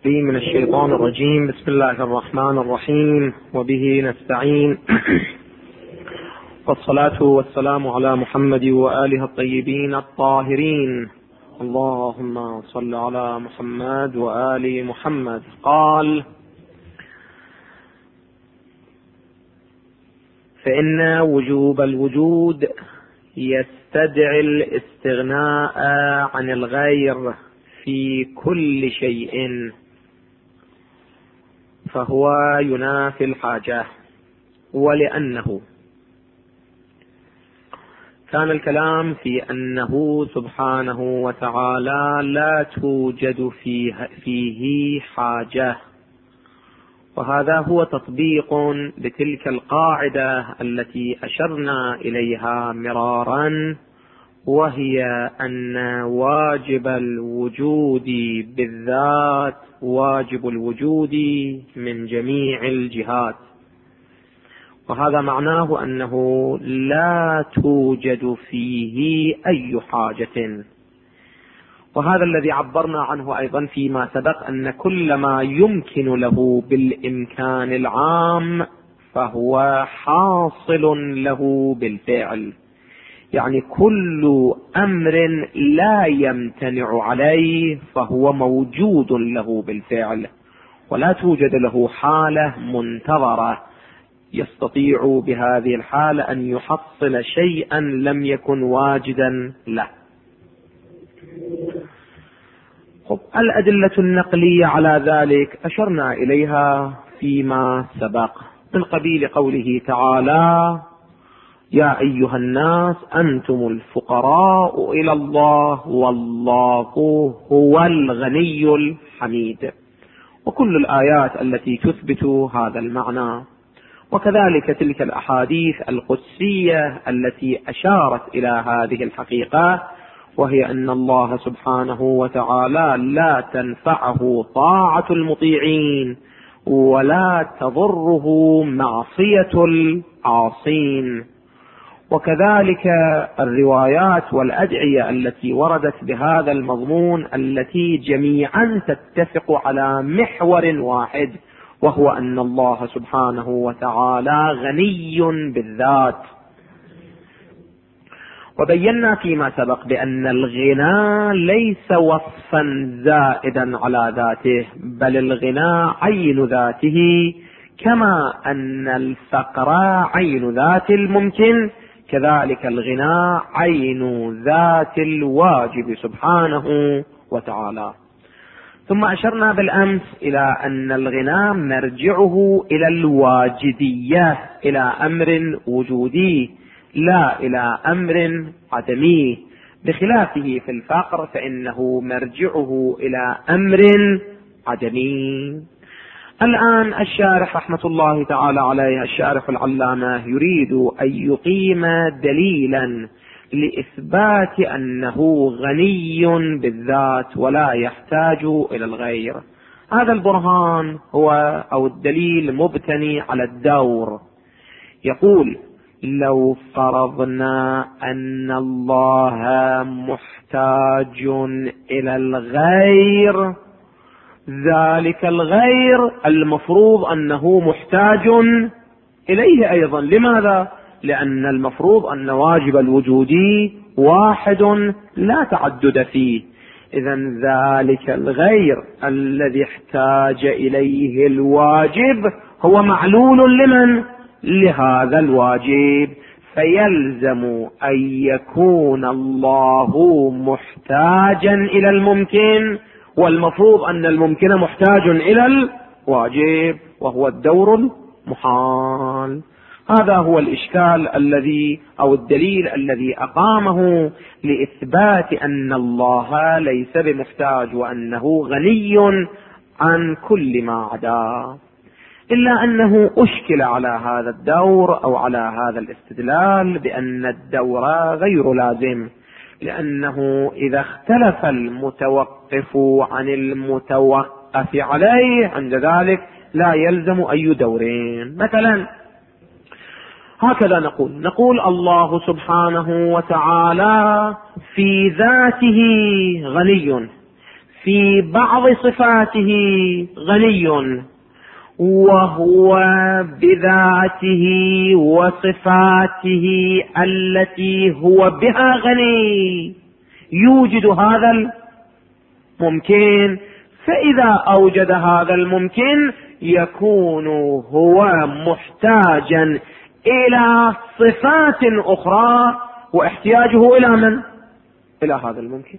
من الشيطان الرجيم. بسم الله الرحمن الرحيم، وبه نستعين. والصلاة والسلام على محمد وآله الطيبين الطاهرين. اللهم صل على محمد وآل محمد. قال: فإن وجوب الوجود يستدعي الاستغناء عن الغير في كل شيء، فهو ينافي الحاجة. ولأنه كان الكلام في أنه سبحانه وتعالى لا توجد فيه حاجة، وهذا هو تطبيق لتلك القاعدة التي أشرنا إليها مرارا، وهي أن واجب الوجود بالذات واجب الوجود من جميع الجهات، وهذا معناه أنه لا توجد فيه أي حاجة. وهذا الذي عبرنا عنه أيضا فيما سبق، أن كل ما يمكن له بالإمكان العام فهو حاصل له بالفعل، يعني كل أمر لا يمتنع عليه فهو موجود له بالفعل، ولا توجد له حالة منتظرة يستطيع بهذه الحالة أن يحصل شيئا لم يكن واجدا له. الأدلة النقلية على ذلك أشرنا إليها فيما سبق، من قبيل قوله تعالى: يا أيها الناس أنتم الفقراء إلى الله والله هو الغني الحميد، وكل الآيات التي تثبت هذا المعنى، وكذلك تلك الأحاديث القدسية التي أشارت إلى هذه الحقيقة، وهي أن الله سبحانه وتعالى لا تنفعه طاعة المطيعين ولا تضره معصية العاصين. وكذلك الروايات والأدعية التي وردت بهذا المضمون، التي جميعا تتفق على محور واحد، وهو أن الله سبحانه وتعالى غني بالذات. وبينا فيما سبق بأن الغنى ليس وصفا زائدا على ذاته، بل الغنى عين ذاته، كما أن الفقر عين ذات الممكن، كذلك الغنى عين ذات الواجب سبحانه وتعالى. ثم أشرنا بالأمس إلى أن الغنى مرجعه إلى الواجدية، إلى أمر وجودي لا إلى أمر عدمي، بخلافه في الفقر فإنه مرجعه إلى أمر عدمي. الآن الشارح رحمة الله تعالى عليه، الشارح العلامة، يريد أن يقيم دليلا لإثبات أنه غني بالذات ولا يحتاج إلى الغير. هذا البرهان هو أو الدليل مبتني على الدور. يقول: لو فرضنا أن الله محتاج إلى الغير، ذلك الغير المفروض أنه محتاج إليه أيضا. لماذا؟ لأن المفروض أن واجب الوجودي واحد لا تعدد فيه، إذن ذلك الغير الذي احتاج إليه الواجب هو معلول لمن؟ لهذا الواجب، فيلزم أن يكون الله محتاجا إلى الممكن، والمفروض أن الممكن محتاج إلى الواجب، وهو الدور المحال. هذا هو الإشكال الذي أو الدليل الذي أقامه لإثبات أن الله ليس بمحتاج وأنه غني عن كل ما عداه، إلا أنه أشكل على هذا الدور أو على هذا الاستدلال بأن الدور غير لازم، لأنه إذا اختلف المتوقف عن المتوقف عليه عند ذلك لا يلزم أي دورين. مثلا هكذا نقول الله سبحانه وتعالى في ذاته غني، في بعض صفاته غني، وهو بذاته وصفاته التي هو بها غني يوجد هذا الممكن. فإذا أوجد هذا الممكن يكون هو محتاجا إلى صفات أخرى، واحتياجه إلى من؟ إلى هذا الممكن.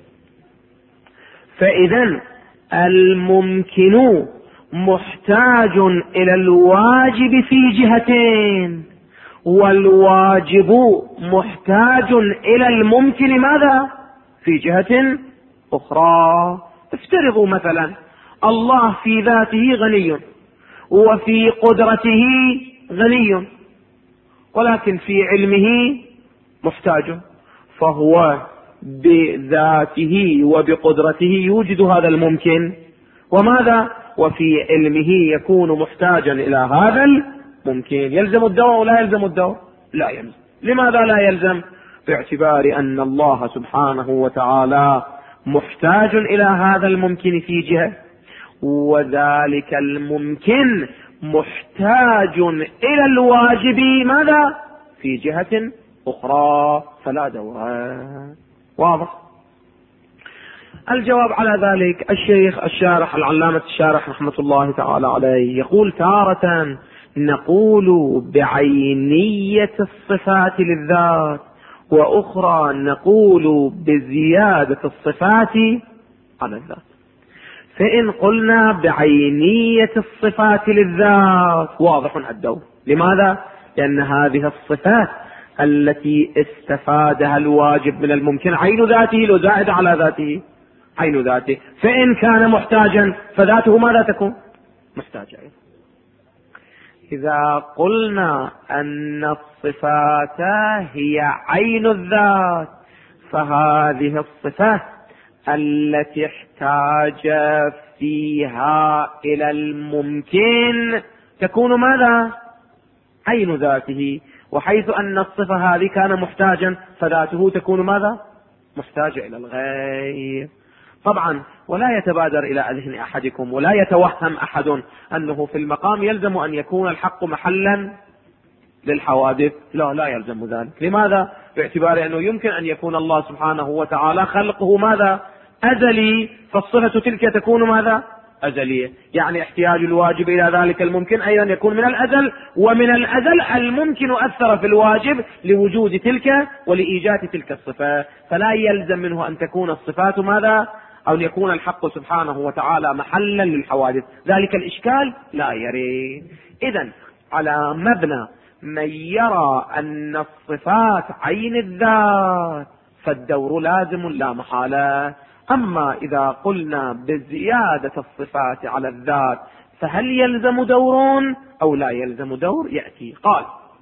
فإذا الممكن محتاج إلى الواجب في جهتين، والواجب محتاج إلى الممكن ماذا؟ في جهة أخرى. افترضوا مثلا الله في ذاته غني وفي قدرته غني، ولكن في علمه محتاج، فهو بذاته وبقدرته يوجد هذا الممكن، وماذا؟ وفي علمه يكون محتاجا إلى هذا الممكن. يلزم الدواء ولا يلزم الدواء؟ لا يلزم. لماذا لا يلزم؟ باعتبار أن الله سبحانه وتعالى محتاج إلى هذا الممكن في جهة، وذلك الممكن محتاج إلى الواجب ماذا؟ في جهة أخرى، فلا دورة. واضح؟ الجواب على ذلك الشيخ الشارح العلامة الشارح رحمة الله تعالى عليه يقول: تارة نقول بعينية الصفات للذات، وأخرى نقول بزيادة الصفات على الذات. فإن قلنا بعينية الصفات للذات واضح الدور. لماذا؟ لأن هذه الصفات التي استفادها الواجب من الممكن عين ذاته لو زائد على ذاته عين ذاته، فإن كان محتاجا فذاته ماذا تكون؟ محتاجة. إذا قلنا أن الصفات هي عين الذات، فهذه الصفات التي احتاج فيها إلى الممكن تكون ماذا؟ عين ذاته. وحيث أن الصفة هذه كان محتاجا فذاته تكون ماذا؟ محتاجة إلى الغير. طبعا ولا يتبادر إلى أذهن أحدكم ولا يتوهم أحد أنه في المقام يلزم أن يكون الحق محلا للحوادث. لا يلزم ذلك. لماذا؟ باعتبار أنه يمكن أن يكون الله سبحانه وتعالى خلقه ماذا؟ أزلي، فالصفة تلك تكون ماذا؟ أزلية. يعني احتياج الواجب إلى ذلك الممكن أيضا يكون من الأزل، ومن الأزل الممكن أثر في الواجب لوجود تلك ولإيجاد تلك الصفة، فلا يلزم منه أن تكون الصفات ماذا؟ أو أن يكون الحق سبحانه وتعالى محلا للحوادث. ذلك الإشكال لا يريد. إذن على مبنى من يرى أن الصفات عين الذات فالدور لازم لا محالة. أما إذا قلنا بزيادة الصفات على الذات فهل يلزم دور أو لا يلزم دور؟ يأتي قال: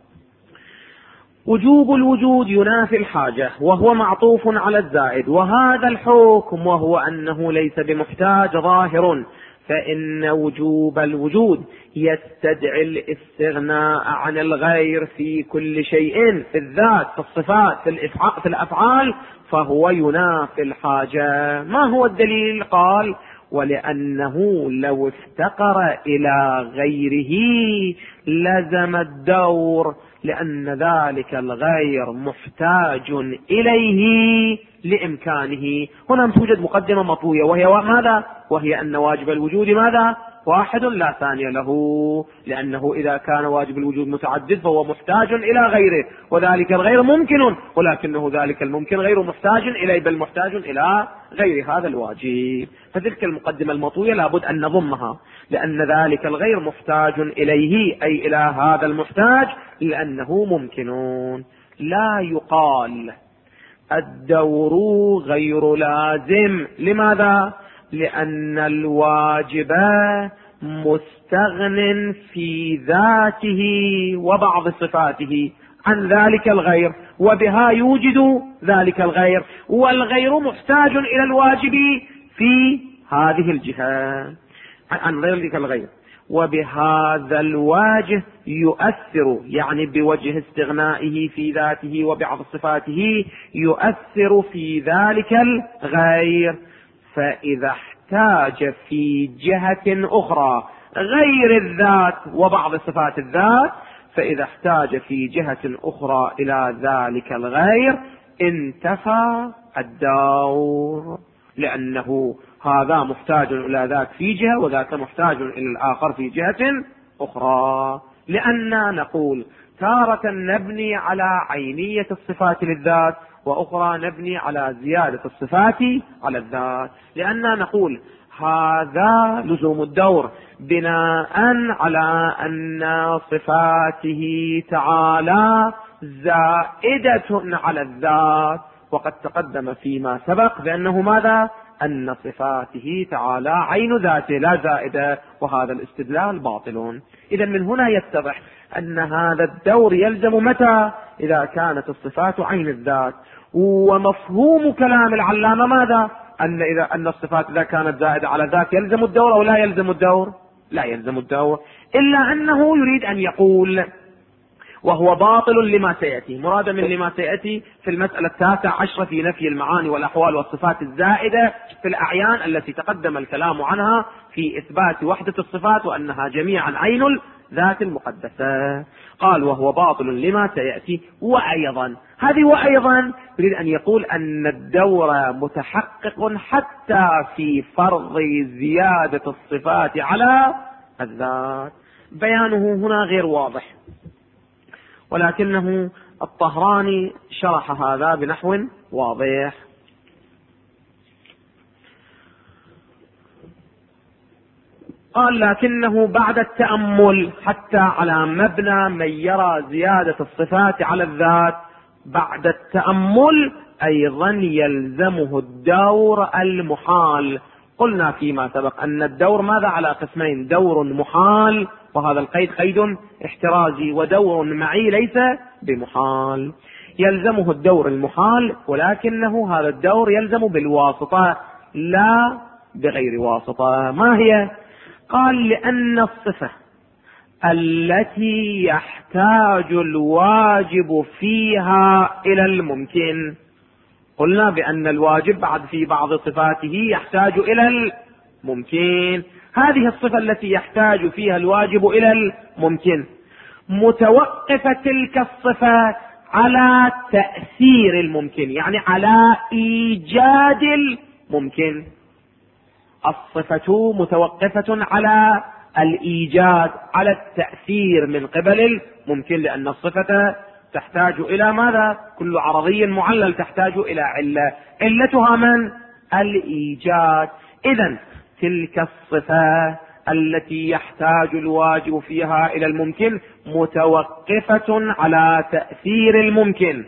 وجوب الوجود ينافي الحاجة، وهو معطوف على الزائد، وهذا الحكم وهو أنه ليس بمحتاج ظاهر، فإن وجوب الوجود يستدعي الاستغناء عن الغير في كل شيء، في الذات، في الصفات، في الأفعال، فهو ينافي الحاجة. ما هو الدليل؟ قال: ولأنه لو افتقر إلى غيره لزم الدور، لأن ذلك الغير محتاج إليه لإمكانه. هنا توجد مقدمة مطوية، وهي ماذا؟ وهي أن واجب الوجود ماذا؟ واحد لا ثاني له، لأنه إذا كان واجب الوجود متعدد فهو محتاج إلى غيره، وذلك الغير ممكن، ولكنه ذلك الممكن غير محتاج إليه، بل محتاج إلى غير هذا الواجب. فتلك المقدمة المطوية لابد أن نضمها، لأن ذلك الغير محتاج إليه، أي إلى هذا المحتاج، لأنه ممكن. لا يقال الدور غير لازم. لماذا؟ لأن الواجب مستغن في ذاته وبعض صفاته عن ذلك الغير، وبها يوجد ذلك الغير، والغير محتاج إلى الواجب في هذه الجهة عن ذلك الغير، وبهذا الوجه يؤثر، يعني بوجه استغنائه في ذاته وبعض صفاته يؤثر في ذلك الغير. فإذا احتاج في جهة أخرى غير الذات وبعض صفات الذات، فإذا احتاج في جهة أخرى إلى ذلك الغير انتفى الدور، لأنه هذا محتاج إلى ذاك في جهة وذاك محتاج إلى الآخر في جهة أخرى. لأننا نقول تارة نبني على عينية الصفات للذات، وأخرى نبني على زيادة الصفات على الذات، لأننا نقول هذا لزوم الدور بناء على أن صفاته تعالى زائدة على الذات، وقد تقدم فيما سبق بأنه ماذا؟ أن صفاته تعالى عين ذاته لا زائدة، وهذا الاستدلال باطل. إذا من هنا يتضح أن هذا الدور يلزم متى؟ إذا كانت الصفات عين الذات. ومفهوم كلام العلامة ماذا؟ أن الصفات إذا كانت زائدة على ذات يلزم الدور أو لا يلزم الدور؟ لا يلزم الدور، إلا أنه يريد أن يقول، وهو باطل لما سيأتي، مراد من لما سيأتي في المسألة 19 في نفي المعاني والأحوال والصفات الزائدة في الأعيان التي تقدم الكلام عنها في إثبات وحدة الصفات وأنها جميعا عين الذات المقدسة. قال وهو باطل لما سيأتي. وأيضا هذه وأيضا يريد أن يقول أن الدور متحقق حتى في فرض زيادة الصفات على الذات. بيانه هنا غير واضح، ولكنه الطهراني شرح هذا بنحو واضح. قال لكنه بعد التأمل حتى على مبنى من يرى زيادة الصفات على الذات، بعد التأمل أيضا يلزمه الدور المحال. قلنا فيما سبق أن الدور ماذا على قسمين؟ دور محال، وهذا القيد قيد احترازي، ودور معي ليس بمحال. يلزمه الدور المحال، ولكنه هذا الدور يلزم بالواسطة لا بغير واسطة. ما هي؟ قال لأن الصفة التي يحتاج الواجب فيها إلى الممكن، قلنا بأن الواجب بعد في بعض صفاته يحتاج إلى الممكن، هذه الصفة التي يحتاج فيها الواجب إلى الممكن متوقفة تلك الصفة على تأثير الممكن، يعني على إيجاد الممكن. الصفة متوقفة على الإيجاد، على التأثير من قبل الممكن، لأن الصفة تحتاج إلى ماذا؟ كل عرضي معلل تحتاج إلى علة، علتها من؟ الإيجاد. إذن تلك الصفة التي يحتاج الواجب فيها إلى الممكن متوقفة على تأثير الممكن،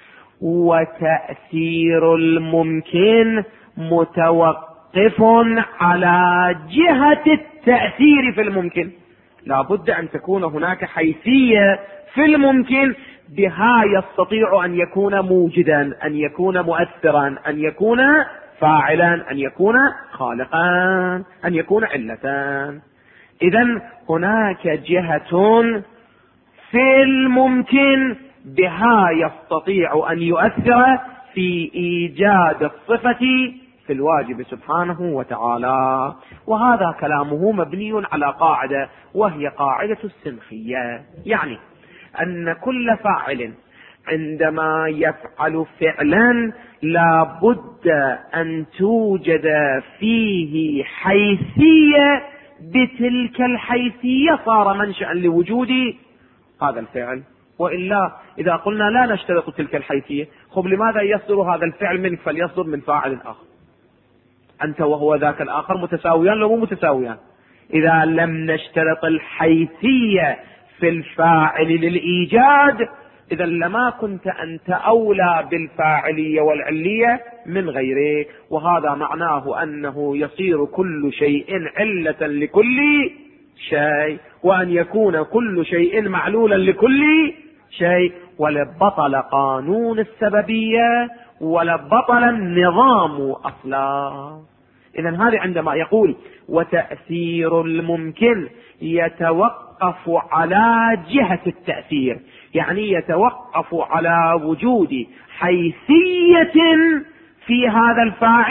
وتأثير الممكن متوقف على جهة التأثير في الممكن. لا بد أن تكون هناك حيثية في الممكن بها يستطيع أن يكون موجدا، أن يكون مؤثرا، أن يكون فاعلا، أن يكون خالقا، أن يكون علة. إذن هناك جهة في الممكن بها يستطيع أن يؤثر في إيجاد الصفة في الواجب سبحانه وتعالى. وهذا كلامه مبني على قاعدة، وهي قاعدة السنخية، يعني أن كل فاعل عندما يفعل فعلا لا بد أن توجد فيه حيثية، بتلك الحيثية صار منشأ لوجود هذا الفعل. وإلا إذا قلنا لا نشترط تلك الحيثية، خب لماذا يصدر هذا الفعل منك فليصدر من فاعل آخر؟ أنت وهو ذاك الآخر متساويان لو مو متساويان. إذا لم نشترط الحيثية في الفاعل للإيجاد، إذا لما كنت أنت أولى بالفاعلية والعلية من غيره. وهذا معناه أنه يصير كل شيء علة لكل شيء، وأن يكون كل شيء معلولا لكل شيء، ولبطل قانون السببية ولبطل النظام أصلا. إذن هذا عندما يقول وتأثير الممكن يتوقف على جهة التأثير، يعني يتوقف على وجود حيثية في هذا الفاعل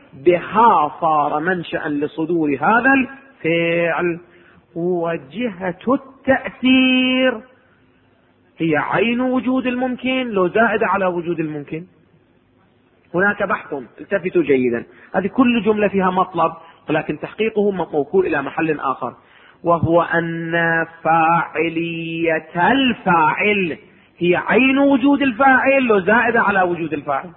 بها صار منشأ لصدور هذا الفعل. وجهة التأثير هي عين وجود الممكن لو زائدة على وجود الممكن. هناك بحث، التفتوا جيدا، هذه كل جملة فيها مطلب ولكن تحقيقه موكول إلى محل آخر، وهو أن فاعلية الفاعل هي عين وجود الفاعل لو زائدة على وجود الفاعل.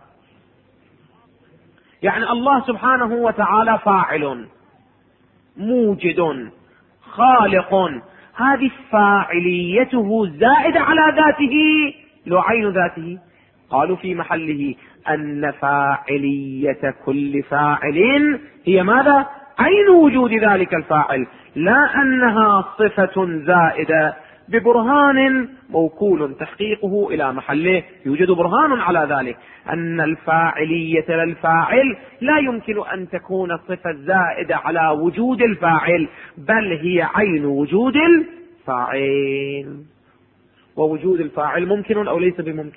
يعني الله سبحانه وتعالى فاعل موجد خالق، هذه فاعليته زائدة على ذاته لو عين ذاته. قالوا في محله أن فاعلية كل فاعل هي ماذا؟ عين وجود ذلك الفاعل، لا أنها صفة زائدة ببرهان موكول تحقيقه إلى محله. يوجد برهان على ذلك، أن الفاعلية للفاعل لا يمكن أن تكون صفة زائدة على وجود الفاعل، بل هي عين وجود الفاعل. ووجود الفاعل ممكن أو ليس بممكن؟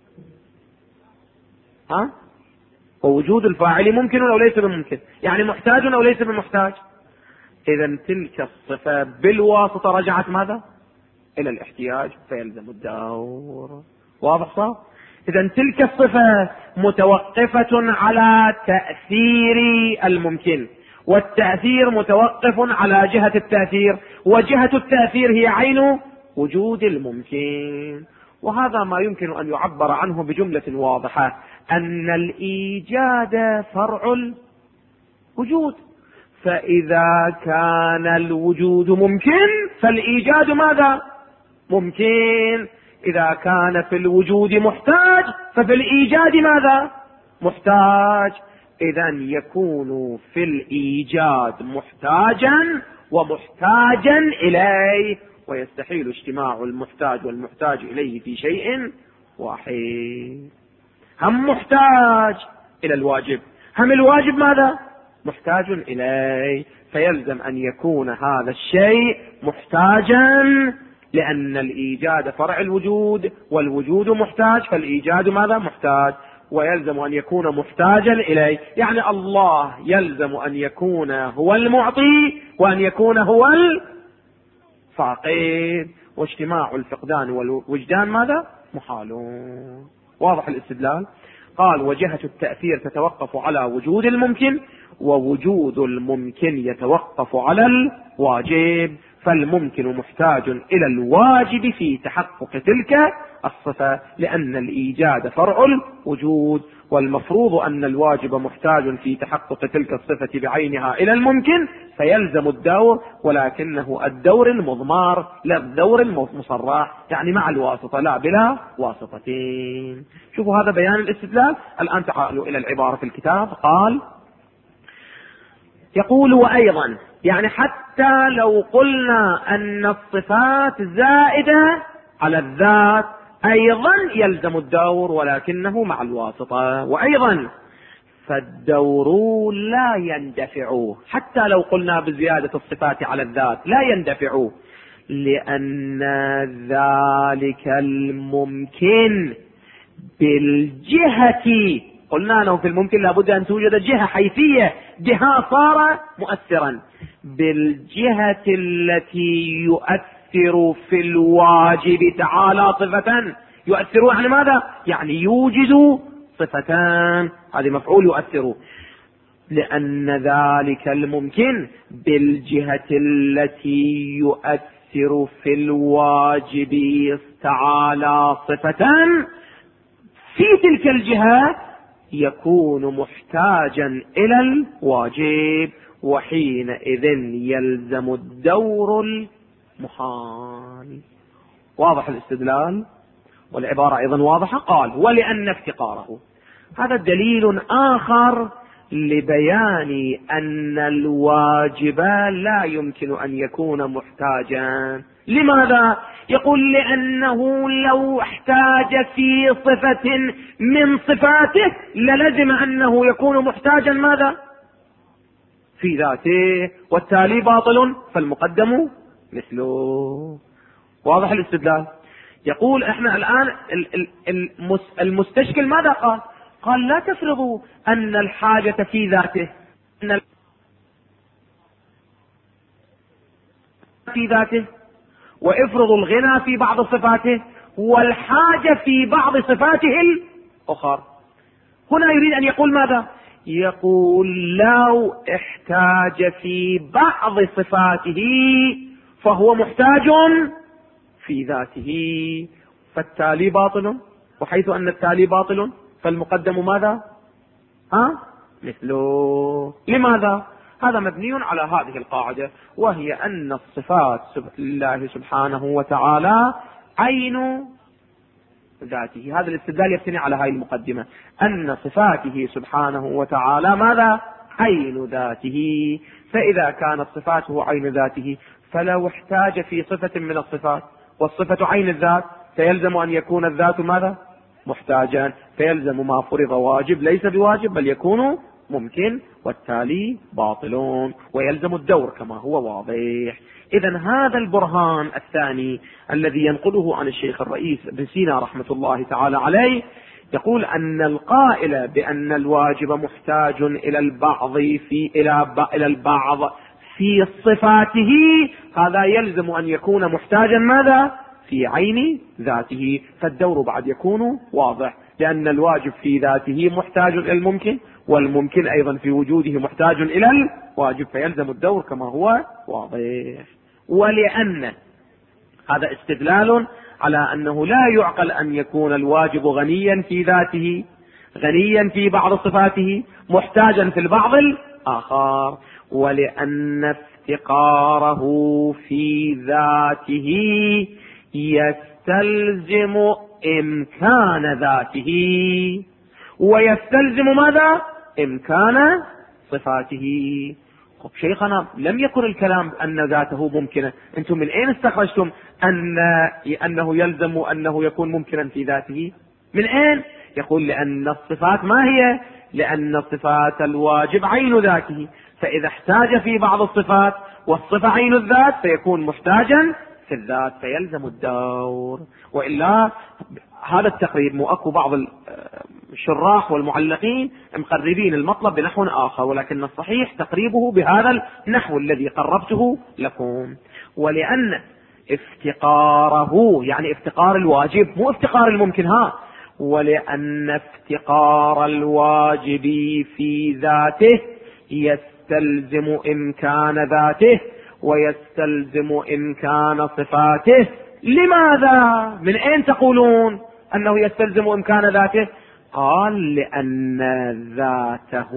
ووجود الفاعل ممكن أو ليس بممكن؟ يعني محتاج أو ليس بمحتاج؟ إذا تلك الصفة بالواسطة رجعت ماذا؟ إلى الاحتياج، فيلزم الدور. واضح صح؟ إذا تلك الصفة متوقفة على تأثير الممكن، والتأثير متوقف على جهة التأثير، وجهة التأثير هي عين وجود الممكن. وهذا ما يمكن أن يعبر عنه بجملة واضحة، أن الإيجاد فرع الوجود، فإذا كان الوجود ممكن فالإيجاد ماذا؟ ممكن. إذا كان في الوجود محتاج ففي الإيجاد ماذا؟ محتاج. إذا يكون في الإيجاد محتاجا ومحتاجا إليه، ويستحيل اجتماع المحتاج والمحتاج إليه في شيء واحد. هم محتاج إلى الواجب، هم الواجب ماذا؟ محتاج إليه، فيلزم أن يكون هذا الشيء محتاجا، لأن الإيجاد فرع الوجود والوجود محتاج، فالإيجاد ماذا؟ محتاج، ويلزم أن يكون محتاجا إليه. يعني الله يلزم أن يكون هو المعطي وأن يكون هو الفاقد، واجتماع الفقدان والوجدان ماذا؟ محالون. واضح الاستدلال؟ قال وجهة التأثير تتوقف على وجود الممكن، ووجود الممكن يتوقف على الواجب، فالممكن محتاج إلى الواجب في تحقق تلك الصفة، لأن الإيجاد فرع الوجود، والمفروض أن الواجب محتاج في تحقق تلك الصفة بعينها إلى الممكن، فيلزم الدور، ولكنه الدور المضمار لا الدور المصرح، يعني مع الواسطة لا بلا واسطتين. شوفوا هذا بيان الاستدلال. الآن تعالوا إلى العبارة في الكتاب. قال يقول وأيضا، يعني حتى لو قلنا أن الصفات زائدة على الذات أيضا يلزم الدور، ولكنه مع الواسطة. وأيضا فالدور لا يندفع، حتى لو قلنا بزيادة الصفات على الذات لا يندفع، لأن ذلك الممكن بالجهة، قلنا أنه في الممكن لابد أن توجد جهة حيثية، بها صار مؤثرا، بالجهة التي يؤثر في الواجب تعالى صفة. يؤثر يعني ماذا؟ يعني يوجد صفتان، هذه مفعول يؤثر، لأن ذلك الممكن بالجهة التي يؤثر في الواجب تعالى صفة، في تلك الجهة يكون محتاجا إلى الواجب، وحينئذ يلزم الدور المحال. واضح الاستدلال؟ والعبارة أيضا واضحة. قال ولأن افتقاره، هذا دليل آخر لبيان أن الواجب لا يمكن أن يكون محتاجا. لماذا؟ يقول لأنه لو احتاج في صفة من صفاته للزم أنه يكون محتاجا ماذا؟ في ذاته، والتالي باطل فالمقدم مثله. واضح الاستدلال؟ يقول احنا الآن المستشكل ماذا قال؟ قال لا تفرضوا أن الحاجة في ذاته، أن في ذاته، وافرضوا الغنى في بعض صفاته والحاجة في بعض صفاته الأخرى. هنا يريد أن يقول ماذا؟ يقول لو احتاج في بعض صفاته فهو محتاج في ذاته، فالتالي باطل، وحيث أن التالي باطل فالمقدم ماذا؟ مثله. لماذا؟ هذا مبني على هذه القاعدة، وهي أن الصفات لله سبحانه وتعالى عين ذاته. هذا الاستدلال يبتني على هذه المقدمة، أن صفاته سبحانه وتعالى ماذا؟ عين ذاته. فإذا كانت صفاته عين ذاته فلو احتاج في صفة من الصفات والصفة عين الذات فيلزم أن يكون الذات ماذا؟ محتاجا، فيلزم ما فرض واجب ليس بواجب بل يكون ممكن، والتالي باطلون، ويلزم الدور كما هو واضح. إذن هذا البرهان الثاني الذي ينقله عن الشيخ الرئيس ابن سينا رحمة الله تعالى عليه، يقول أن القائل بأن الواجب محتاج إلى البعض في صفاته، هذا يلزم أن يكون محتاجا ماذا؟ في عين ذاته، فالدور بعد يكون واضح، لأن الواجب في ذاته محتاج إلى الممكن، والممكن أيضا في وجوده محتاج إلى الواجب، فيلزم الدور كما هو واضح. ولأن هذا استدلال على أنه لا يعقل أن يكون الواجب غنيا في ذاته، غنيا في بعض صفاته، محتاجا في البعض الآخر، ولأن افتقاره في ذاته يستلزم إمكان ذاته، ويستلزم ماذا؟ إمكان صفاته. طب شيخنا لم يكن الكلام أن ذاته ممكنة، أنتم من أين استخرجتم أنه يلزم أنه يكون ممكنا في ذاته؟ من أين؟ يقول لأن الصفات ما هي؟ لأن صفات الواجب عين ذاته، فإذا احتاج في بعض الصفات والصفة عين الذات فيكون محتاجا في الذات، فيلزم الدور. وإلا هذا التقريب مؤكد بعض الشراح والمعلقين مقربين المطلب بنحو آخر، ولكن الصحيح تقريبه بهذا النحو الذي قربته لكم. ولأن افتقاره يعني افتقار الواجب مو افتقار الممكن، ولأن افتقار الواجب في ذاته يستلزم إمكان ذاته ويستلزم إمكان صفاته. لماذا؟ من أين تقولون أنه يستلزم إمكان ذاته؟ قال لأن ذاته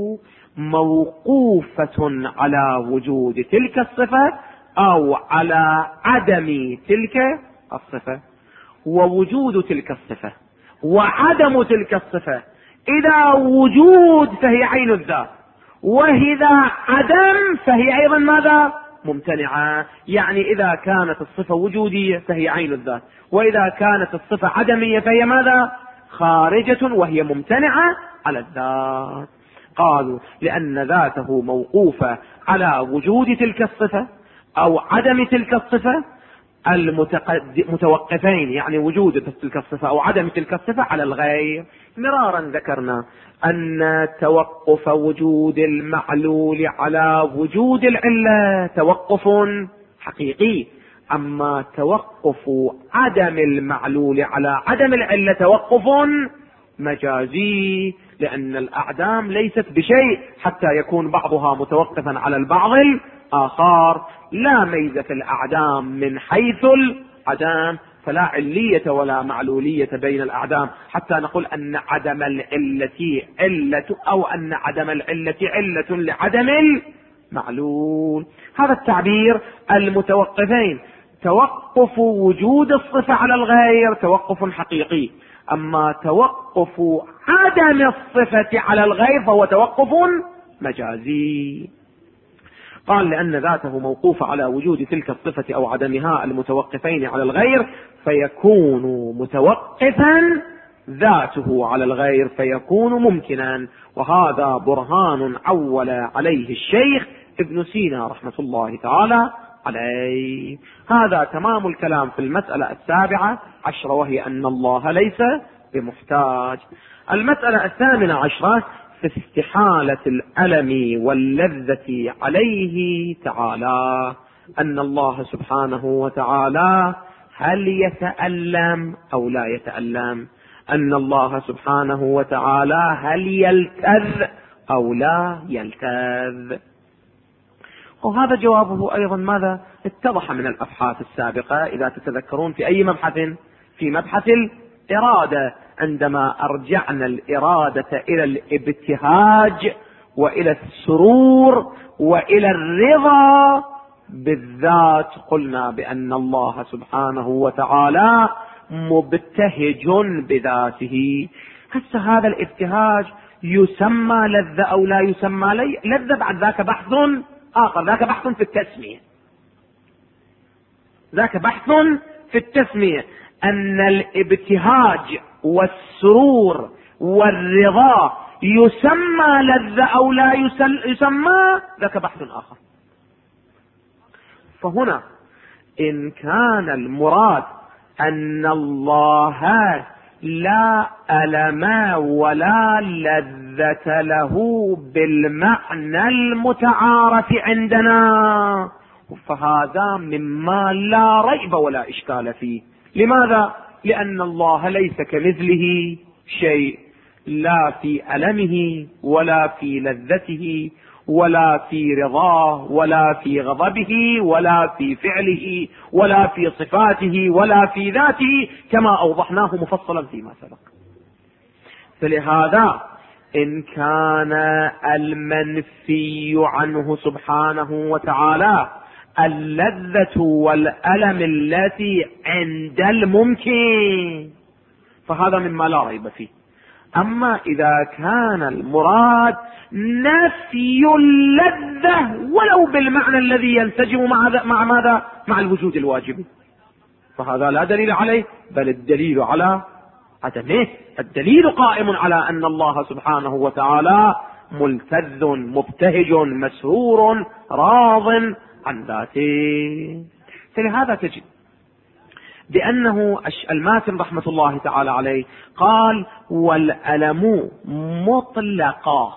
موقوفة على وجود تلك الصفة أو على عدم تلك الصفة، ووجود تلك الصفة وعدم تلك الصفة إذا وجود فهي عين الذات، وإذا عدم فهي أيضا ماذا؟ ممتنعة. يعني إذا كانت الصفة وجودية فهي عين الذات، وإذا كانت الصفة عدمية فهي ماذا؟ خارجة وهي ممتنعة على الذات. قالوا لأن ذاته موقوفة على وجود تلك الصفة أو عدم تلك الصفة المتوقفين، يعني وجود تلك الصفة أو عدم تلك الصفة على الغير. مرارا ذكرنا أن توقف وجود المعلول على وجود العلة توقف حقيقي، أما توقف عدم المعلول على عدم العلة توقف مجازي، لأن الأعدام ليست بشيء حتى يكون بعضها متوقفا على البعض الآخر. لا ميزة في الأعدام من حيث العدم، فلا علية ولا معلولية بين الأعدام حتى نقول أن عدم العلة علة، أو أن عدم العلة علة لعدم المعلول. هذا التعبير المتوقفين، توقف وجود الصفة على الغير توقف حقيقي، أما توقف عدم الصفة على الغير فهو توقف مجازي. قال لأن ذاته موقوفة على وجود تلك الصفة أو عدمها المتوقفين على الغير فيكون متوقفا ذاته على الغير فيكون ممكنا. وهذا برهان عول عليه الشيخ ابن سينا رحمة الله تعالى عليه. هذا تمام الكلام في المسألة 17، وهي أن الله ليس بمحتاج. المسألة 18 في استحالة الألم واللذة عليه تعالى، أن الله سبحانه وتعالى هل يتألم أو لا يتألم، أن الله سبحانه وتعالى هل يلتذ أو لا يلتذ. وهذا جوابه أيضا ماذا اتضح من الأبحاث السابقة. إذا تتذكرون في أي مبحث، في مبحث الإرادة، عندما أرجعنا الإرادة إلى الابتهاج وإلى السرور وإلى الرضا بالذات، قلنا بأن الله سبحانه وتعالى مبتهج بذاته. هسه هذا الابتهاج يسمى لذة أو لا يسمى لذة؟ بعد ذاك بحث آخر، ذاك بحث في التسمية، ذاك بحث في التسمية. أن الابتهاج والسرور والرضا يسمى لذة أو لا يسمى، ذاك بحث آخر. فهنا إن كان المراد أن الله لا ألم ولا لذة له بالمعنى المتعارف عندنا، فهذا مما لا ريب ولا إشكال فيه. لماذا؟ لأن الله ليس كمثله شيء، لا في ألمه ولا في لذته ولا في رضاه ولا في غضبه ولا في فعله ولا في صفاته ولا في ذاته، كما أوضحناه مفصلا فيما سبق. فلهذا إن كان المنفي عنه سبحانه وتعالى اللذة والألم التي عند الممكن، فهذا مما لا ريب فيه. أما إذا كان المراد نفي اللذة ولو بالمعنى الذي ينسجم مع ماذا؟ مع الوجود الواجب، فهذا لا دليل عليه، بل الدليل على عدمه. الدليل قائم على أن الله سبحانه وتعالى ملتذ مبتهج مسرور راض عن ذاته. فلهذا تجد بأنه الماتن رحمة الله تعالى عليه قال: والألم مطلقا،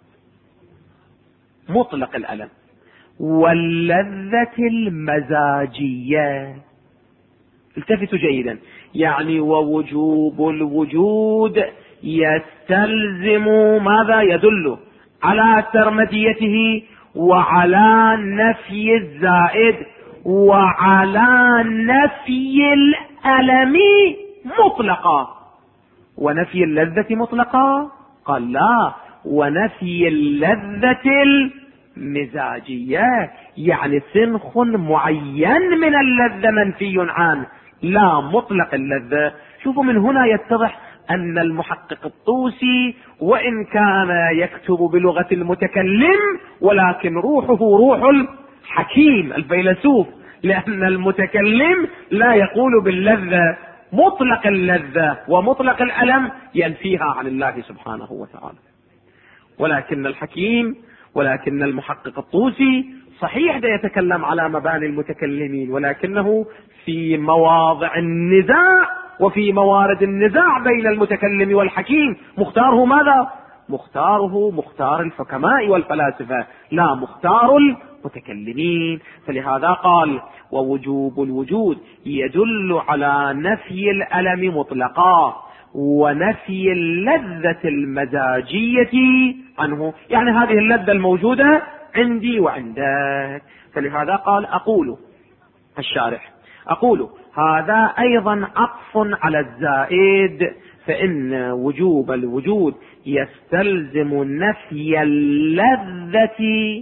مطلق الألم، واللذة المزاجية. التفتوا جيدا، يعني ووجوب الوجود يستلزم ماذا؟ يدل على سرمديته وعلى نفي الزائد وعلى نفي الألم مطلقا. ونفي اللذة مطلقا؟ قال لا، ونفي اللذة المزاجية، يعني سنخ معين من اللذة منفي عنه، لا مطلق اللذة. شوفوا من هنا يتضح أن المحقق الطوسي وإن كان يكتب بلغة المتكلم ولكن روحه روح الحكيم الفيلسوف، لأن المتكلم لا يقول باللذة مطلق اللذة ومطلق الألم ينفيها عن الله سبحانه وتعالى، ولكن الحكيم ولكن المحقق الطوسي صحيح ده يتكلم على مباني المتكلمين، ولكنه في مواضع النزاع وفي موارد النزاع بين المتكلم والحكيم مختاره ماذا؟ مختاره مختار الحكماء والفلاسفة، لا مختار المتكلمين. فلهذا قال: ووجوب الوجود يدل على نفي الألم مطلقا ونفي اللذة المزاجية عنه، يعني هذه اللذة الموجودة عندي وعندك. فلهذا قال: أقول الشارح أقول هذا أيضا عطف على الزائد، فإن وجوب الوجود يستلزم نفي اللذة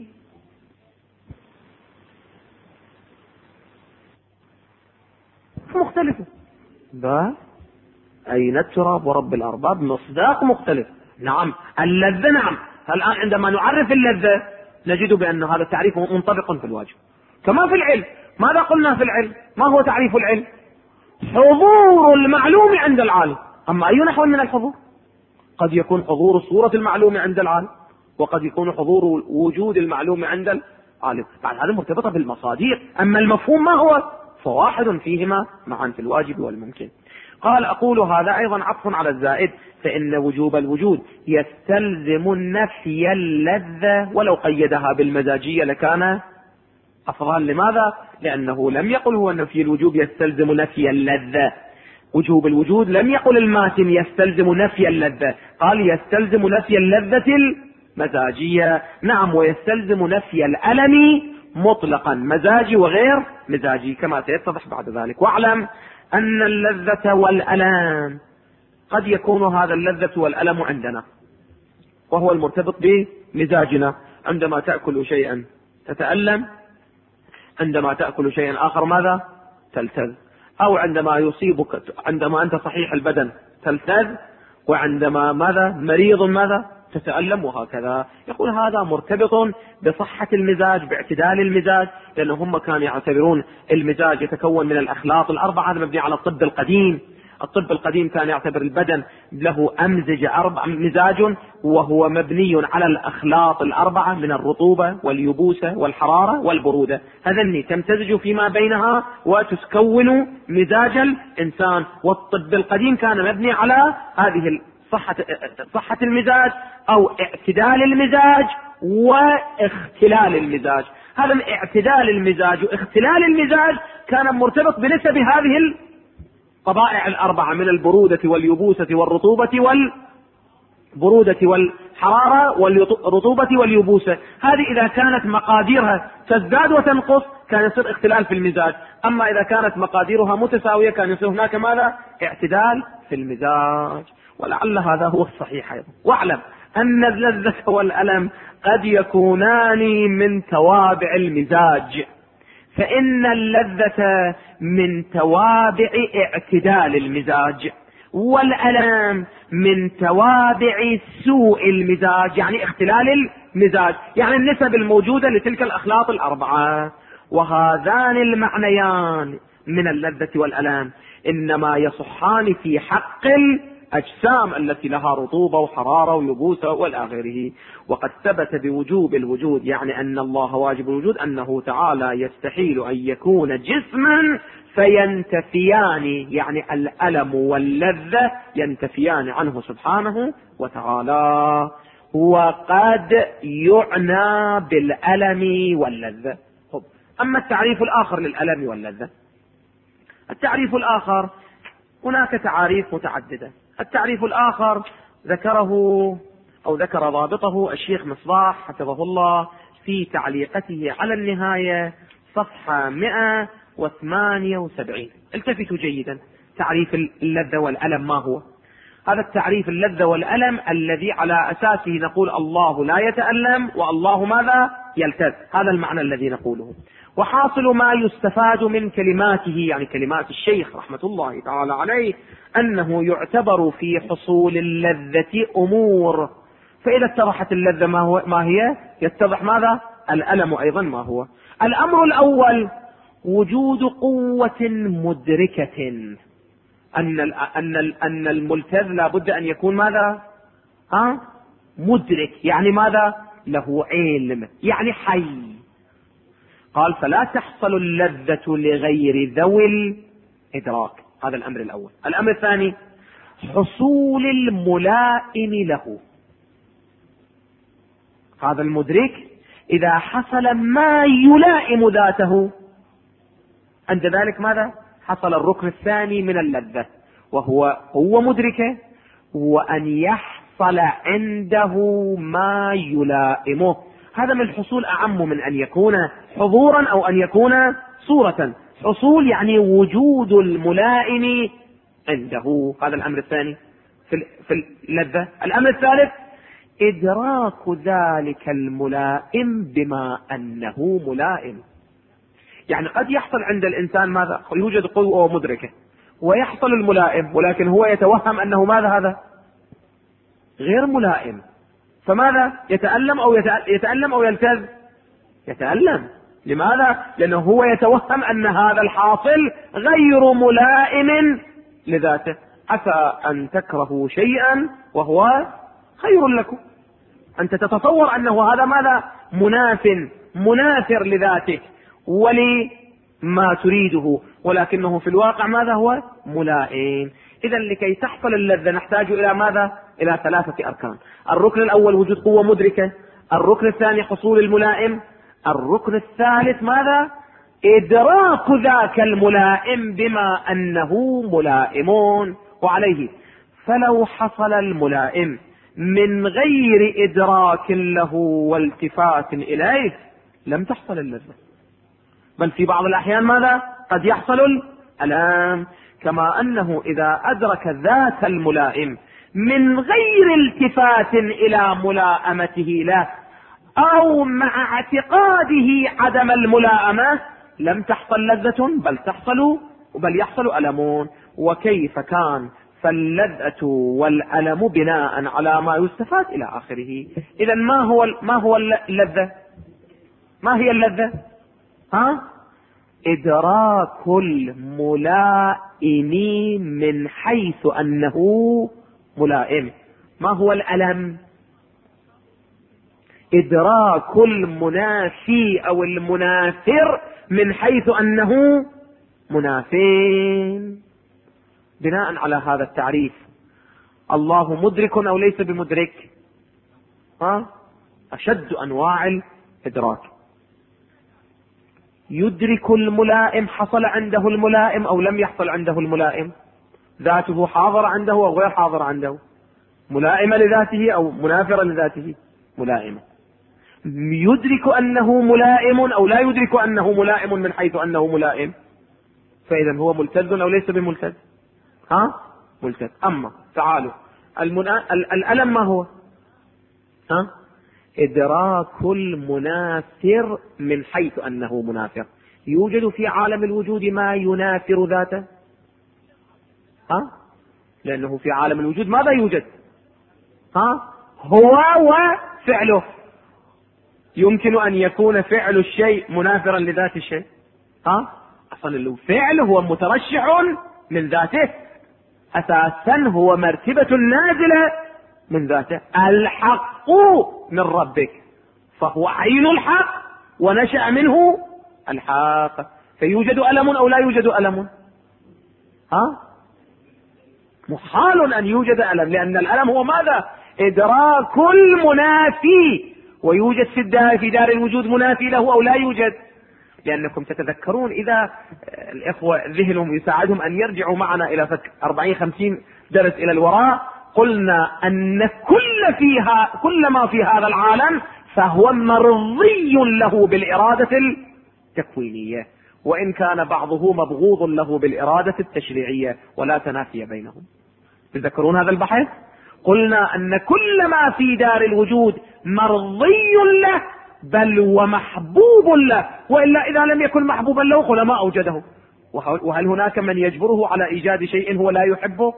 مختلفة. أين التراب ورب الأرباب مصداق مختلف. نعم اللذة، نعم الآن عندما نعرف اللذة نجد بأن هذا التعريف منطبق في الواجب كما في العلم. ماذا قلنا في العلم؟ ما هو تعريف العلم؟ حضور المعلوم عند العالم. أما أي نحو من الحضور؟ قد يكون حضور صورة المعلوم عند العالم، وقد يكون حضور وجود المعلوم عند العالم. بعد هذا مرتبطة بالمصادر، أما المفهوم ما هو؟ فواحد فيهما معا في الواجب والممكن. قال أقول هذا أيضا عطف على الزائد، فإن وجوب الوجود يستلزم نفي اللذة، ولو قيدها بالمزاجية لكان أفضل. لماذا؟ لأنه لم يقل هو نفي الوجوب يستلزم نفي اللذة. وجوب الوجود لم يقل الماتن يستلزم نفي اللذة، قال يستلزم نفي اللذة المزاجية. نعم، ويستلزم نفي الألم مطلقا، مزاجي وغير مزاجي، كما سيتضح بعد ذلك. واعلم أن اللذة والألم قد يكون هذا اللذة والألم عندنا وهو المرتبط بمزاجنا. عندما تأكل شيئا تتألم، عندما تأكل شيئا آخر ماذا؟ تلتذ. أو عندما يصيبك، عندما أنت صحيح البدن تلتذ، وعندما ماذا؟ مريض ماذا؟ تتألم، وهكذا. يقول هذا مرتبط بصحة المزاج، باعتدال المزاج، لأنهم هم كانوا يعتبرون المزاج يتكون من الأخلاط الأربعة. هذا مبني على الطب القديم. الطب القديم كان يعتبر البدن له أمزج مزاج، وهو مبني على الأخلاط الأربعة من الرطوبة واليبوسة والحرارة والبرودة. هذني تمتزج فيما بينها وتكون مزاج الإنسان. والطب القديم كان مبني على هذه صحة المزاج أو اعتدال المزاج واختلال المزاج. هذا اعتدال المزاج واختلال المزاج كان مرتبط بنسب هذه الطبائع الأربعة من البرودة واليبوسة والرطوبة والبرودة والحرارة والرطوبة واليبوسة. هذه إذا كانت مقاديرها تزداد وتنقص كان يصير اختلال في المزاج، أما إذا كانت مقاديرها متساوية كان يصير هناك ماذا؟ اعتدال في المزاج. ولعل هذا هو الصحيح أيضا. واعلم أن اللذة والألم قد يكونان من توابع المزاج، فإن اللذة من توابع اعتدال المزاج، والألم من توابع سوء المزاج، يعني اختلال المزاج، يعني النسب الموجودة لتلك الأخلاط الأربعة. وهذان المعنيان من اللذة والألم إنما يصحان في حق الأجسام التي لها رطوبة وحرارة ويبوسة والآخره. وقد ثبت بوجوب الوجود، يعني أن الله واجب الوجود، أنه تعالى يستحيل أن يكون جسما فينتفيان، يعني الألم واللذة ينتفيان عنه سبحانه وتعالى. وقد يعنى بالألم واللذة. أما التعريف الآخر للألم واللذة، التعريف الآخر هناك تعاريف متعددة. التعريف الآخر ذكره أو ذكر ضابطه الشيخ مصباح حفظه الله في تعليقته على النهاية صفحة 178. التفتوا جيدا. تعريف اللذة والألم ما هو؟ هذا التعريف اللذة والألم الذي على أساسه نقول الله لا يتألم والله ماذا؟ يلتذ. هذا المعنى الذي نقوله. وحاصل ما يستفاد من كلماته، يعني كلمات الشيخ رحمة الله تعالى عليه، أنه يعتبر في حصول اللذة أمور. فإذا اتضحت اللذة ما هي؟ يتضح ماذا؟ الألم أيضا ما هو. الأمر الأول وجود قوة مدركة، أن الملتذ لا بد أن يكون ماذا؟ مدرك، يعني ماذا؟ له علم، يعني حي. قال فلا تحصل اللذة لغير ذوي الإدراك. هذا الأمر الأول. الأمر الثاني حصول الملائم له. هذا المدرك إذا حصل ما يلائم ذاته عند ذلك ماذا؟ حصل الركن الثاني من اللذة، وهو مدركه وأن يحصل عنده ما يلائمه. هذا من الحصول أعم من أن يكون حضورا أو أن يكون صورة. حصول يعني وجود الملائم عنده. هذا الأمر الثاني في اللذة. الأمر الثالث إدراك ذلك الملائم بما أنه ملائم. يعني قد يحصل عند الإنسان ماذا؟ يوجد قوة مدركة ويحصل الملائم، ولكن هو يتوهم أنه ماذا؟ هذا غير ملائم. فماذا؟ يتألم أو يلتذ؟ يتألم. لماذا؟ لأنه هو يتوهم أن هذا الحاصل غير ملائم لذاته. عسى أن تكرهوا شيئا وهو خير لكم. أنت تتصور أنه هذا ماذا؟ منافر لذاتك ولما تريده، ولكنه في الواقع ماذا هو؟ ملائم. إذا لكي تحصل اللذة نحتاج إلى ماذا؟ إلى 3 أركان. الركن الأول وجود قوة مدركة، الركن الثاني حصول الملائم، الركن الثالث ماذا؟ إدراك ذاك الملائم بما أنه ملائم. وعليه فلو حصل الملائم من غير إدراك له والتفات إليه لم تحصل اللذة، بل في بعض الأحيان ماذا؟ قد يحصل الألم. كما أنه إذا أدرك ذات الملائم من غير التفات إلى ملائمته له أو مع اعتقاده عدم الملائمة لم تحصل لذة بل يحصل ألم. وكيف كان؟ فاللذة والألم بناء على ما يستفاد إلى آخره. إذا ما هو اللذة؟ ما هي اللذة؟ إدراك الملائم من حيث أنه ملائم. ما هو الألم؟ إدراك المنافي أو المنافر من حيث أنه منافين. بناء على هذا التعريف الله مدرك أو ليس بمدرك؟ أشد أنواع الإدراك. يدرك الملائم، حصل عنده الملائم أو لم يحصل عنده الملائم؟ ذاته حاضر عنده أو غير حاضر عنده؟ ملائمة لذاته أو منافرة لذاته؟ ملائمة. يدرك أنه ملائم أو لا يدرك أنه ملائم من حيث أنه ملائم؟ فإذا هو ملتذ أو ليس بملتذ؟ ملتذ. أما تعالوا الألم ما هو؟ إدراك المنافر من حيث أنه منافر. يوجد في عالم الوجود ما ينافر ذاته؟ لأنه في عالم الوجود ماذا يوجد؟ هو وفعله. يمكن أن يكون فعل الشيء منافرا لذات الشيء؟ أصلا الفعل هو مترشح من ذاته، أساسا هو مرتبة نازلة من ذاته. الحق من ربك، فهو عين الحق ونشأ منه الحق. فيوجد ألم أو لا يوجد ألم؟ محال أن يوجد ألم، لأن الألم هو ماذا؟ إدراك المنافي. ويوجد في دار الوجود منافي له أو لا يوجد؟ لأنكم تتذكرون إذا الإخوة ذهنهم يساعدهم أن يرجعوا معنا إلى 40-50 درس إلى الوراء، قلنا أن كل ما في هذا العالم فهو مرضي له بالإرادة التكوينية، وإن كان بعضه مبغوض له بالإرادة التشريعية، ولا تنافي بينهم. تذكرون هذا البحث؟ قلنا أن كل ما في دار الوجود مرضي له بل ومحبوب له، وإلا إذا لم يكن محبوبا له قل ما أوجده. وهل هناك من يجبره على إيجاد شيء هو لا يحبه؟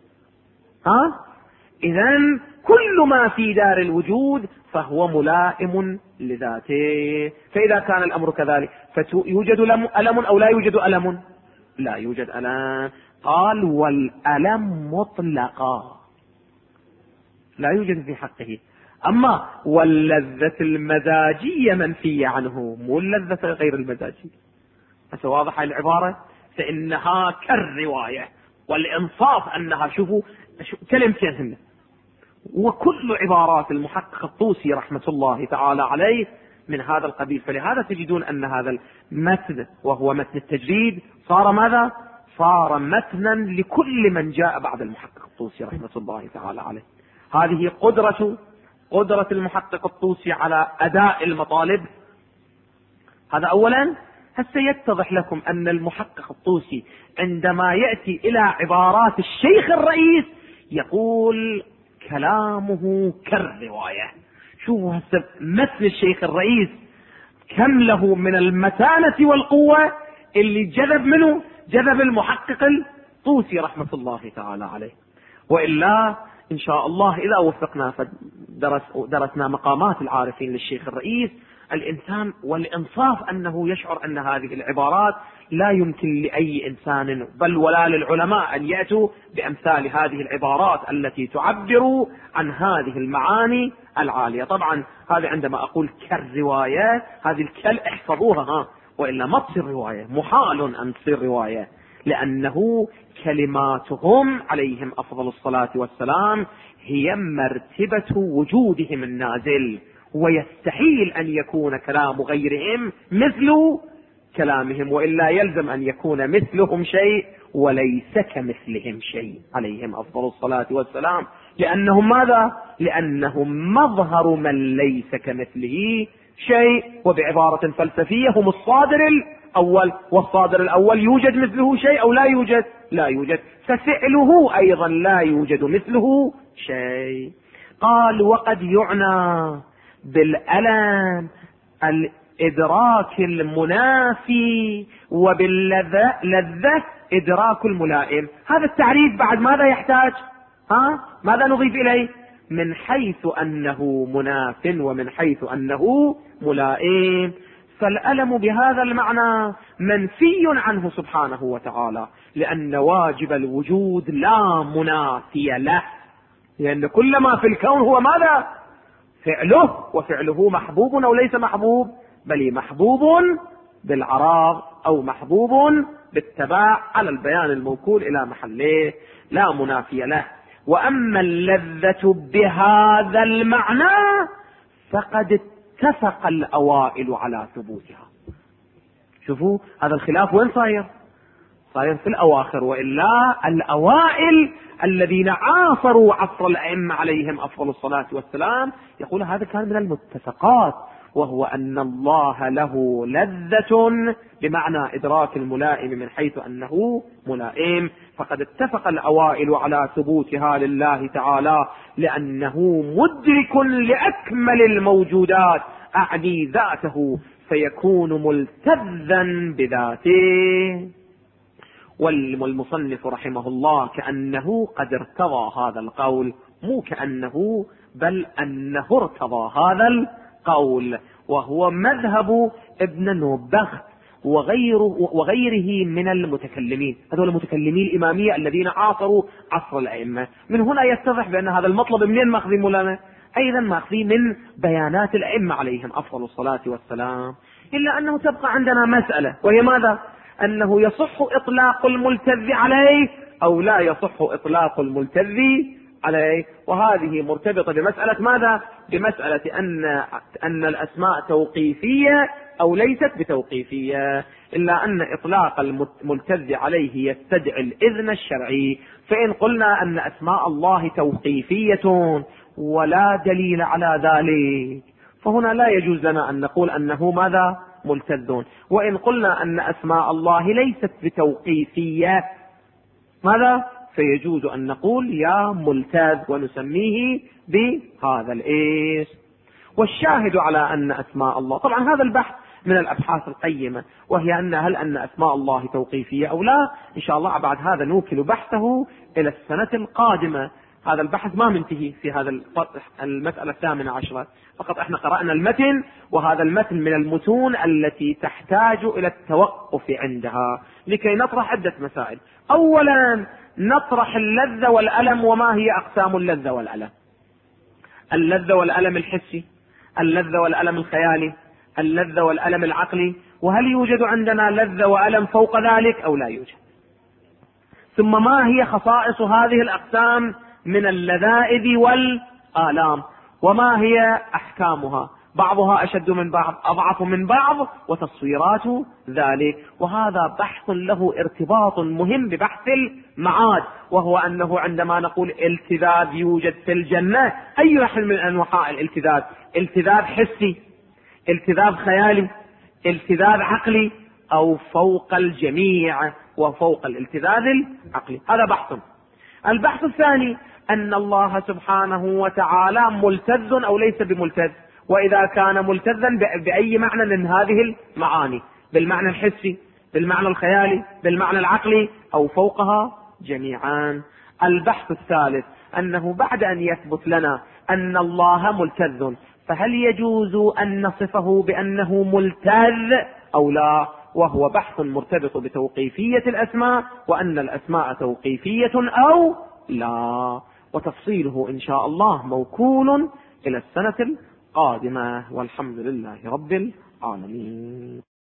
إذن كل ما في دار الوجود فهو ملائم لذاته. فإذا كان الأمر كذلك فيوجد ألم أو لا يوجد ألم؟ لا يوجد ألم. قال والألم مطلقا لا يوجد في حقه. أما واللذة المزاجية منفية عنه، مو اللذة غير المزاجية. واضحة العبارة؟ فإنها كالرواية والإنصاف أنها شوفوا كلمتين هن. وكل عبارات المحقق الطوسي رحمة الله تعالى عليه من هذا القبيل. فلهذا تجدون أن هذا المتن وهو متن التجريد صار ماذا؟ صار متنا لكل من جاء بعد المحقق الطوسي رحمة الله تعالى عليه. هذه قدرة المحقق الطوسي على أداء المطالب. هذا أولا. هسه يتضح لكم أن المحقق الطوسي عندما يأتي إلى عبارات الشيخ الرئيس يقول كلامه كالرواية. شوفوا هسه مثل الشيخ الرئيس كم له من المتانة والقوة اللي جذب المحقق الطوسي رحمة الله تعالى عليه. وإلا إن شاء الله إذا وفقنا درسنا مقامات العارفين للشيخ الرئيس، الإنسان والإنصاف أنه يشعر أن هذه العبارات لا يمكن لأي إنسان بل ولا للعلماء أن يأتوا بأمثال هذه العبارات التي تعبر عن هذه المعاني العالية. طبعا هذا عندما أقول كالرواية، هذه الكل احفظوها وإلا ما تصير رواية، محال أن تصير رواية. لأنه كلماتهم عليهم أفضل الصلاة والسلام هي مرتبة وجودهم النازل، ويستحيل أن يكون كلام غيرهم مثل كلامهم، وإلا يلزم أن يكون مثلهم شيء وليس كمثلهم شيء عليهم أفضل الصلاة والسلام. لأنهم ماذا؟ لأنهم مظهر من ليس كمثله شيء، وبعبارة فلسفية هم الصادر الأول، والصادر الأول يوجد مثله شيء أو لا يوجد؟ لا يوجد، ففعله أيضا لا يوجد مثله شيء. قال وقد يعنى بالألم الإدراك المنافي، وباللذة إدراك الملائم. هذا التعريف بعد ماذا يحتاج؟ ماذا نضيف إليه؟ من حيث أنه مناف ومن حيث أنه ملائم، فالألم بهذا المعنى منفي عنه سبحانه وتعالى، لأن واجب الوجود لا منافي له، لأن كل ما في الكون هو ماذا؟ فعله، وفعله محبوب أو ليس محبوب؟ بل محبوب بالعراض أو محبوب بالتباع على البيان الموكول إلى محله، لا منافي له. وأما اللذة بهذا المعنى فقد اتفق الأوائل على ثبوتها. شوفوا هذا الخلاف وين صاير؟ صاير في الأواخر، وإلا الأوائل الذين عاصروا عصر الأئمة عليهم أفضل الصلاة والسلام يقول هذا كان من المتفقات، وهو أن الله له لذة بمعنى إدراك الملائم من حيث أنه ملائم. فقد اتفق الأوائل على ثبوتها لله تعالى، لأنه مدرك لأكمل الموجودات أعني ذاته، فيكون ملتذا بذاته. والمصنف رحمه الله كأنه قد ارتضى هذا القول، مو كأنه بل أنه ارتضى هذا القول، وهو مذهب ابن نوبخت وغيره من المتكلمين، هذول المتكلمين الإمامية الذين عاصروا عصر الأئمة. من هنا يتضح بأن هذا المطلب منين ماخذين مولانا؟ أيضا ماخذين من بيانات الأئمة عليهم أفضل الصلاة والسلام. إلا أنه تبقى عندنا مسألة، وهي ماذا؟ أنه يصح إطلاق الملتذ عليه أو لا يصح إطلاق الملتذ عليه. وهذه مرتبطة بمسألة ماذا؟ بمسألة أن الأسماء توقيفية أو ليست بتوقيفية، إلا أن إطلاق الملتذ عليه يستدعي الإذن الشرعي. فإن قلنا أن أسماء الله توقيفية ولا دليل على ذلك، فهنا لا يجوز لنا أن نقول أنه ماذا؟ ملتذون. وإن قلنا أن أسماء الله ليست بتوقيفية ماذا؟ فيجوز أن نقول يا ملتذ ونسميه بهذا الاسم. والشاهد على أن أسماء الله، طبعا هذا البحث من الأبحاث القيمة، وهي هل أن أسماء الله توقيفية أو لا، إن شاء الله بعد هذا نوكل بحثه إلى السنة القادمة. هذا البحث ما منتهي في هذا المسألة 18، فقط احنا قرأنا المتن، وهذا المتن من المتون التي تحتاج إلى التوقف عندها لكي نطرح عدة مسائل. أولا نطرح اللذة والألم، وما هي أقسام اللذة والألم؟ اللذة والألم الحسي، اللذة والألم الخيالي، اللذة والألم العقلي، وهل يوجد عندنا لذة وألم فوق ذلك أو لا يوجد؟ ثم ما هي خصائص هذه الأقسام من اللذائذ والآلام، وما هي أحكامها؟ بعضها أشد من بعض، أضعف من بعض، وتصويرات ذلك. وهذا بحث له ارتباط مهم ببحث المعاد، وهو أنه عندما نقول التذاذ يوجد في الجنة، أي نوع من أنواع الالتذاذ؟ التذاذ حسي، التذاذ خيالي، التذاذ عقلي، أو فوق الجميع وفوق الالتذاذ العقلي؟ هذا بحث. البحث الثاني أن الله سبحانه وتعالى ملتذ أو ليس بملتذ، وإذا كان ملتذا بأي معنى من هذه المعاني؟ بالمعنى الحسي، بالمعنى الخيالي، بالمعنى العقلي، أو فوقها جميعا؟ البحث الثالث أنه بعد أن يثبت لنا أن الله ملتذ، فهل يجوز أن نصفه بأنه ملتذ أو لا؟ وهو بحث مرتبط بتوقيفية الأسماء، وأن الأسماء توقيفية أو لا، وتفصيله إن شاء الله موكول إلى السنة القادمة. والحمد لله رب العالمين.